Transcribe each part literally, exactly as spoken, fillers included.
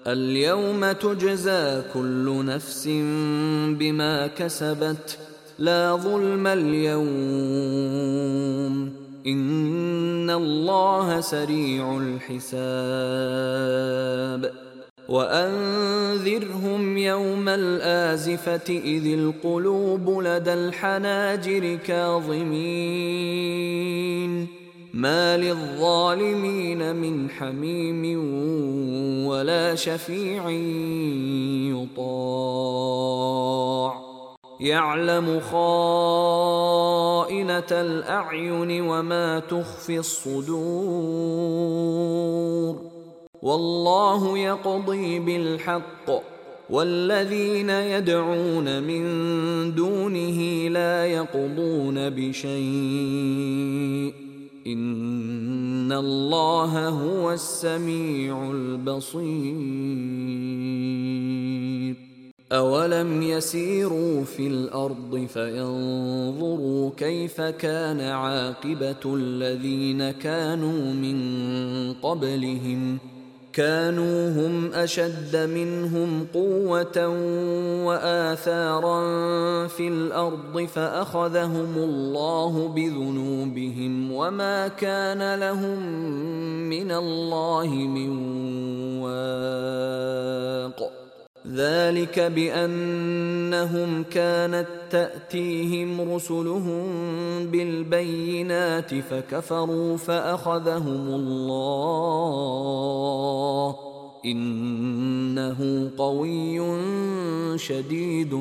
اليوم تجزى كل نفس بما كسبت لا ظلم اليوم إن الله سريع الحساب وأنذرهم يوم الآزفة إذ القلوب لدى الحناجر كاظمين ما للظالمين من حميم ولا شفيع يطاع يعلم خائنة الأعين وما تخفي الصدور والله يقضي بالحق والذين يدعون من دونه لا يقضون بشيء إن الله هو السميع البصير أولم يسيروا في الأرض فينظروا كيف كان عاقبة الذين كانوا من قبلهم كانوا هم أشد منهم قوة وآثارا في الأرض فأخذهم الله بذنوبهم وما كان لهم من الله من واق ذلك بأنهم كانت تأتيهم رسلهم بالبينات فكفروا فأخذهم الله إنه قوي شديد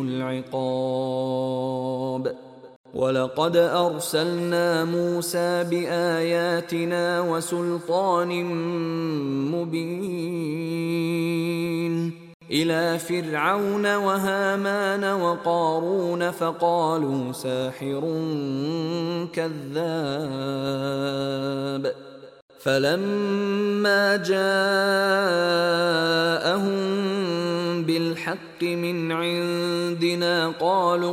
العقاب ولقد أرسلنا موسى بآياتنا وسلطان مبين إلى فرعون وهامان وقارون فقالوا ساحر كذاب فلما جاءهم بالحق من عندنا قالوا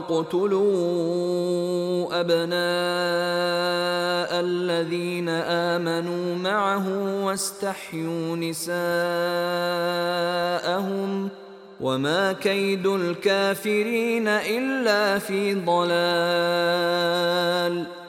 اقتلوا أبناء الذين آمنوا معه واستحيوا نساءهم وما كيد الكافرين إلا في ضلال